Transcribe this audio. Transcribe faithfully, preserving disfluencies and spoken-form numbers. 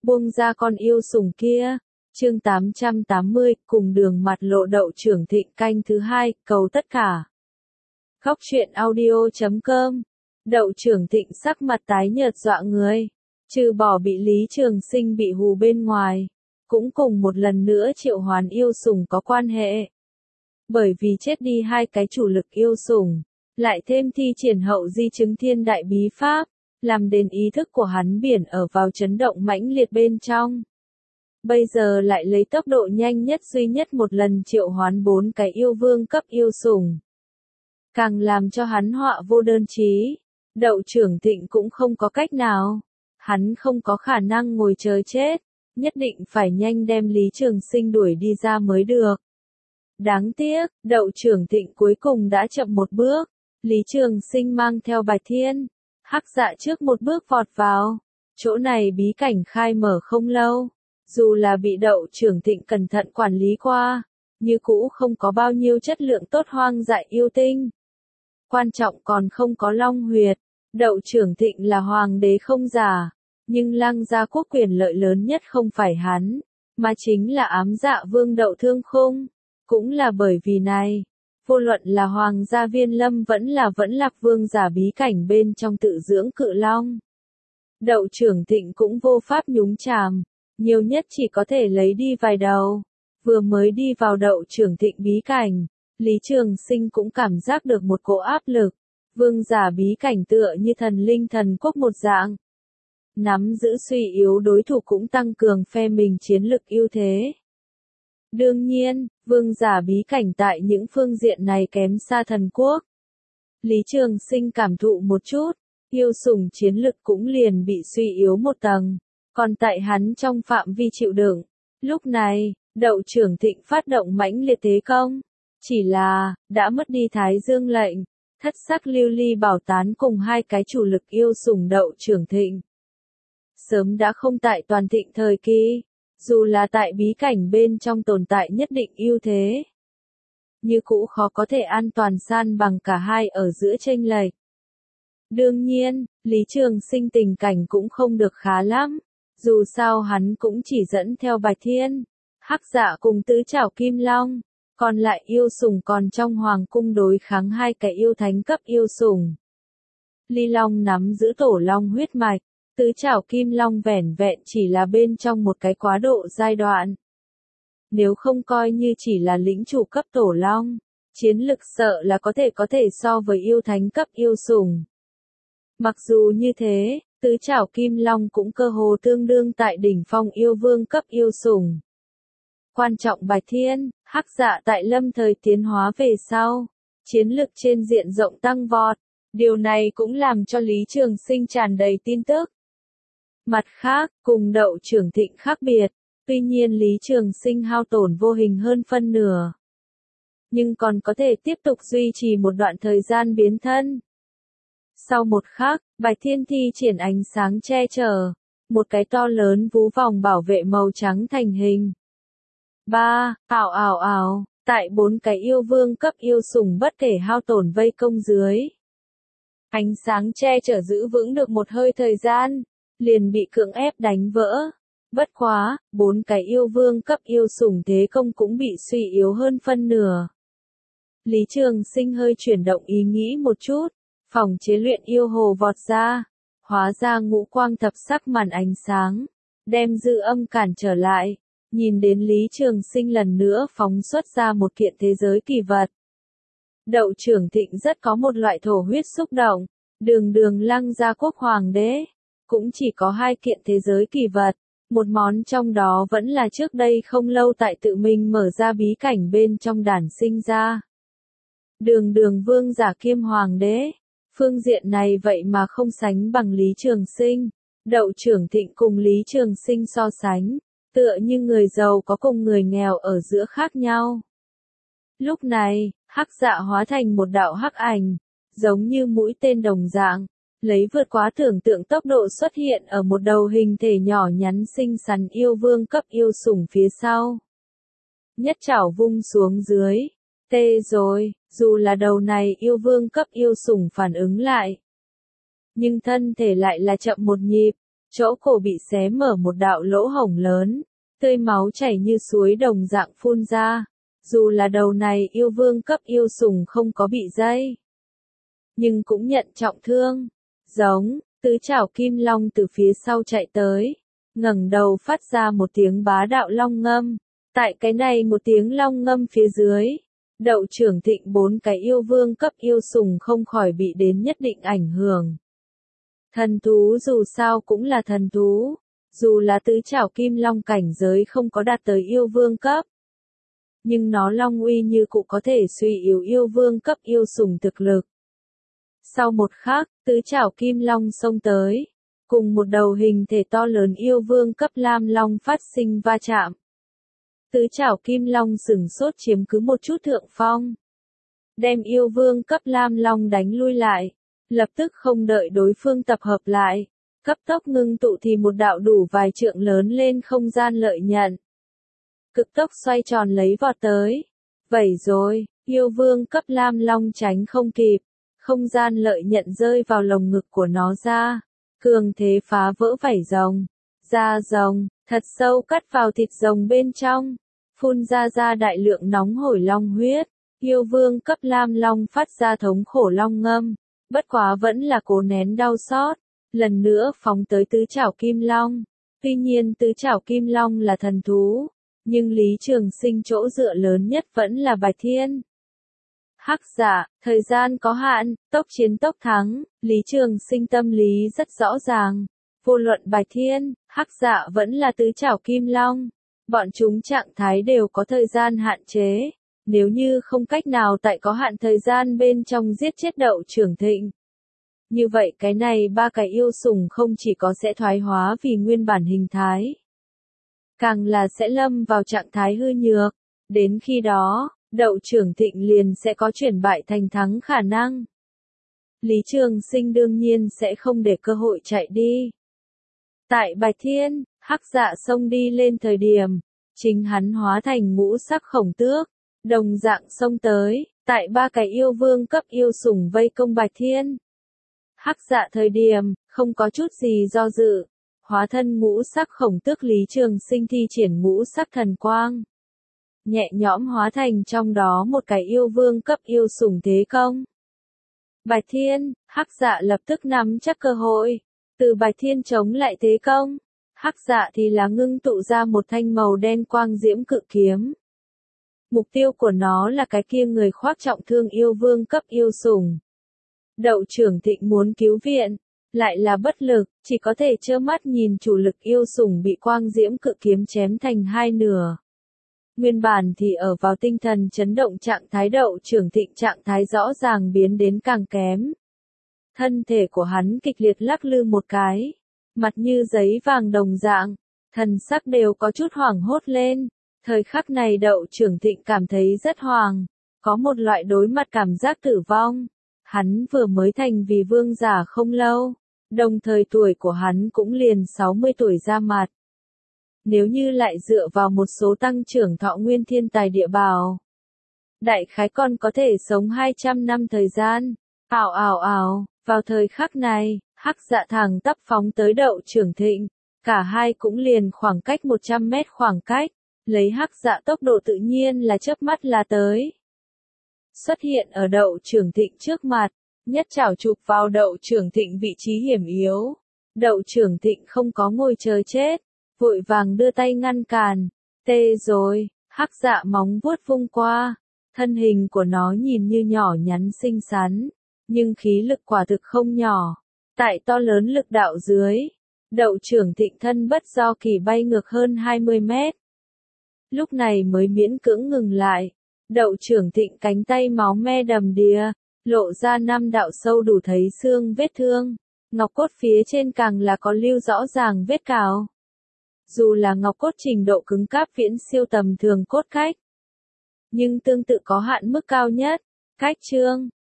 buông ra con yêu sủng kia. Chương tám trăm tám mươi, cùng đường mặt lộ đậu trưởng thịnh canh thứ hai, cầu tất cả. Góc truyện audio chấm com. Đậu trưởng thịnh sắc mặt tái nhợt dọa người. Trừ bỏ bị Lý Trường Sinh bị hù bên ngoài, cũng cùng một lần nữa triệu hoán yêu sủng có quan hệ. Bởi vì chết đi hai cái chủ lực yêu sủng, lại thêm thi triển hậu di chứng thiên đại bí pháp, làm đến ý thức của hắn biển ở vào chấn động mãnh liệt bên trong. Bây giờ lại lấy tốc độ nhanh nhất duy nhất một lần triệu hoán bốn cái yêu vương cấp yêu sủng. Càng làm cho hắn họa vô đơn chí. Đậu trưởng thịnh cũng không có cách nào. Hắn không có khả năng ngồi chờ chết. Nhất định phải nhanh đem Lý Trường Sinh đuổi đi ra mới được. Đáng tiếc, đậu trưởng thịnh cuối cùng đã chậm một bước. Lý Trường Sinh mang theo Bạch Thiên, Hắc Dạ trước một bước vọt vào. Chỗ này bí cảnh khai mở không lâu. Dù là bị đậu trưởng thịnh cẩn thận quản lý qua, như cũ không có bao nhiêu chất lượng tốt hoang dại yêu tinh. Quan trọng còn không có long huyệt. Đậu trưởng thịnh là hoàng đế không giả, nhưng Lăng gia quốc quyền lợi lớn nhất không phải hắn, mà chính là ám dạ vương Đậu Thương Khung. Cũng là bởi vì này, vô luận là hoàng gia Viên Lâm vẫn là vẫn Lạc vương giả bí cảnh bên trong tự dưỡng cự long. Đậu trưởng thịnh cũng vô pháp nhúng chàm, nhiều nhất chỉ có thể lấy đi vài đầu. Vừa mới đi vào đậu trưởng thịnh bí cảnh, Lý Trường Sinh cũng cảm giác được một cỗ áp lực. Vương giả bí cảnh tựa như thần linh thần quốc một dạng. Nắm giữ suy yếu đối thủ cũng tăng cường phe mình chiến lực ưu thế. Đương nhiên, vương giả bí cảnh tại những phương diện này kém xa thần quốc. Lý Trường Sinh cảm thụ một chút, yêu sủng chiến lực cũng liền bị suy yếu một tầng. Còn tại hắn trong phạm vi chịu đựng. Lúc này, đậu trưởng thịnh phát động mãnh liệt thế công. Chỉ là, đã mất đi Thái Dương lệnh. Thất sắc lưu ly bảo tán cùng hai cái chủ lực yêu sủng đậu trưởng thịnh. Sớm đã không tại toàn thịnh thời kỳ. Dù là tại bí cảnh bên trong tồn tại nhất định ưu thế. Như cũ khó có thể an toàn san bằng cả hai ở giữa chênh lệch. Đương nhiên, Lý Trường Sinh tình cảnh cũng không được khá lắm. Dù sao hắn cũng chỉ dẫn theo Bạch Thiên, Hắc Dạ cùng tứ trảo Kim Long, còn lại yêu sủng còn trong hoàng cung đối kháng hai cái yêu thánh cấp yêu sủng. Ly Long nắm giữ tổ long huyết mạch, tứ trảo Kim Long vẻn vẹn chỉ là bên trong một cái quá độ giai đoạn. Nếu không coi như chỉ là lĩnh chủ cấp tổ long, chiến lực sợ là có thể có thể so với yêu thánh cấp yêu sủng. Mặc dù như thế, tứ trảo Kim Long cũng cơ hồ tương đương tại đỉnh phong yêu vương cấp yêu sủng. Quan trọng Bạch Thiên, Hắc Dạ tại lâm thời tiến hóa về sau, chiến lực trên diện rộng tăng vọt. Điều này cũng làm cho Lý Trường Sinh tràn đầy tin tức. Mặt khác, cùng đậu trưởng thịnh khác biệt, tuy nhiên Lý Trường Sinh hao tổn vô hình hơn phân nửa. Nhưng còn có thể tiếp tục duy trì một đoạn thời gian biến thân. Sau một khắc, Bạch Thiên thi triển ánh sáng che chở, một cái to lớn vú vòng bảo vệ màu trắng thành hình. Ba, ảo ảo ảo, tại bốn cái yêu vương cấp yêu sủng bất kể hao tổn vây công dưới. Ánh sáng che chở giữ vững được một hơi thời gian, liền bị cưỡng ép đánh vỡ. Bất quá, bốn cái yêu vương cấp yêu sủng thế công cũng bị suy yếu hơn phân nửa. Lý Trường Sinh hơi chuyển động ý nghĩ một chút, phòng chế luyện yêu hồ vọt ra, hóa ra ngũ quang thập sắc màn ánh sáng, đem dư âm cản trở lại. Nhìn đến Lý Trường Sinh lần nữa phóng xuất ra một kiện thế giới kỳ vật. Đậu trưởng thịnh rất có một loại thổ huyết xúc động, đường đường Lăng gia quốc hoàng đế, cũng chỉ có hai kiện thế giới kỳ vật, một món trong đó vẫn là trước đây không lâu tại tự mình mở ra bí cảnh bên trong đản sinh ra. Đường đường vương giả kiêm hoàng đế, phương diện này vậy mà không sánh bằng Lý Trường Sinh, đậu trưởng thịnh cùng Lý Trường Sinh so sánh. Tựa như người giàu có cùng người nghèo ở giữa khác nhau. Lúc này, Hắc Dạ hóa thành một đạo hắc ảnh, giống như mũi tên đồng dạng, lấy vượt quá tưởng tượng tốc độ xuất hiện ở một đầu hình thể nhỏ nhắn xinh xắn yêu vương cấp yêu sủng phía sau. Nhất chảo vung xuống dưới, tê rồi, dù là đầu này yêu vương cấp yêu sủng phản ứng lại. Nhưng thân thể lại là chậm một nhịp. chỗ cổ bị xé mở một đạo lỗ hổng lớn, tươi máu chảy như suối đồng dạng phun ra. Dù là đầu này yêu vương cấp yêu sùng không có bị dây, nhưng cũng nhận trọng thương. Giống, tứ trảo kim long từ phía sau chạy tới, ngẩng đầu phát ra một tiếng bá đạo long ngâm. Tại cái này một tiếng long ngâm phía dưới, Đậu Trưởng Thịnh bốn cái yêu vương cấp yêu sùng không khỏi bị đến nhất định ảnh hưởng. Thần thú dù sao cũng là thần thú, dù là tứ trảo kim long cảnh giới không có đạt tới yêu vương cấp, nhưng nó long uy như cụ có thể suy yếu yêu vương cấp yêu sùng thực lực. Sau một khắc, tứ trảo kim long xông tới, cùng một đầu hình thể to lớn yêu vương cấp lam long phát sinh va chạm. Tứ trảo kim long sừng sốt chiếm cứ một chút thượng phong, đem yêu vương cấp lam long đánh lui lại, lập tức không đợi đối phương tập hợp lại, cấp tốc ngưng tụ thì một đạo đủ vài trượng lớn lên không gian lợi nhận. Cực tốc xoay tròn lấy vọt tới. Vậy rồi, yêu vương cấp lam long tránh không kịp, không gian lợi nhận rơi vào lồng ngực của nó ra, cường thế phá vỡ vảy rồng, da rồng, thật sâu cắt vào thịt rồng bên trong, phun ra ra đại lượng nóng hổi long huyết. Yêu vương cấp lam long phát ra thống khổ long ngâm, bất quá vẫn là cố nén đau xót, lần nữa phóng tới tứ trảo kim long. Tuy nhiên tứ trảo kim long là thần thú, nhưng Lý Trường Sinh chỗ dựa lớn nhất vẫn là Bạch Thiên. Hắc Dạ, thời gian có hạn, tốc chiến tốc thắng, Lý Trường Sinh tâm lý rất rõ ràng. Vô luận Bạch Thiên, Hắc Dạ vẫn là tứ trảo kim long, bọn chúng trạng thái đều có thời gian hạn chế. Nếu như không cách nào tại có hạn thời gian bên trong giết chết Đậu Trưởng Thịnh, như vậy cái này ba cái yêu sủng không chỉ có sẽ thoái hóa vì nguyên bản hình thái, càng là sẽ lâm vào trạng thái hư nhược. Đến khi đó, Đậu Trưởng Thịnh liền sẽ có chuyển bại thành thắng khả năng. Lý Trường Sinh đương nhiên sẽ không để cơ hội chạy đi. Tại Bạch Thiên, Hắc Dạ xông đi lên thời điểm, chính hắn hóa thành ngũ sắc khổng tước, đồng dạng xông tới, tại ba cái yêu vương cấp yêu sủng vây công Bạch Thiên. Hắc Dạ thời điểm, không có chút gì do dự, hóa thân ngũ sắc khổng tước Lý Trường Sinh thi triển ngũ sắc thần quang, nhẹ nhõm hóa thành trong đó một cái yêu vương cấp yêu sủng thế công. Bạch Thiên, Hắc Dạ lập tức nắm chắc cơ hội, từ Bạch Thiên chống lại thế công, Hắc Dạ thì là ngưng tụ ra một thanh màu đen quang diễm cự kiếm. Mục tiêu của nó là cái kia người khoác trọng thương yêu vương cấp yêu sủng. Đậu Trưởng Thịnh muốn cứu viện, lại là bất lực, chỉ có thể trơ mắt nhìn chủ lực yêu sủng bị quang diễm cự kiếm chém thành hai nửa. Nguyên bản thì ở vào tinh thần chấn động trạng thái Đậu Trưởng Thịnh trạng thái rõ ràng biến đến càng kém. Thân thể của hắn kịch liệt lắc lư một cái, mặt như giấy vàng đồng dạng, thần sắc đều có chút hoảng hốt lên. Thời khắc này Đậu Trưởng Thịnh cảm thấy rất hoang, có một loại đối mặt cảm giác tử vong. Hắn vừa mới thành vì vương giả không lâu, đồng thời tuổi của hắn cũng liền sáu mươi tuổi ra mặt. Nếu như lại dựa vào một số tăng trưởng thọ nguyên thiên tài địa bảo, đại khái còn có thể sống hai trăm năm thời gian. Ào ào ào, vào thời khắc này, Hắc Dạ thẳng tắp phóng tới Đậu Trưởng Thịnh, cả hai cũng liền khoảng cách một trăm mét khoảng cách. Lấy Hắc Dạ tốc độ tự nhiên là chớp mắt là tới. Xuất hiện ở Đậu Trưởng Thịnh trước mặt, nhất chảo chụp vào Đậu Trưởng Thịnh vị trí hiểm yếu. Đậu Trưởng Thịnh không có ngồi chờ chết, vội vàng đưa tay ngăn cản. Tê rồi, Hắc Dạ móng vuốt vung qua, thân hình của nó nhìn như nhỏ nhắn xinh xắn, nhưng khí lực quả thực không nhỏ. Tại to lớn lực đạo dưới, Đậu Trưởng Thịnh thân bất do kỳ bay ngược hơn hai mươi mét. Lúc này mới miễn cưỡng ngừng lại. Đậu Trưởng Thịnh cánh tay máu me đầm đìa, lộ ra năm đạo sâu đủ thấy xương vết thương, ngọc cốt phía trên càng là có lưu rõ ràng vết cào. Dù là ngọc cốt trình độ cứng cáp viễn siêu tầm thường cốt cách, nhưng tương tự có hạn mức cao nhất. Cách chương,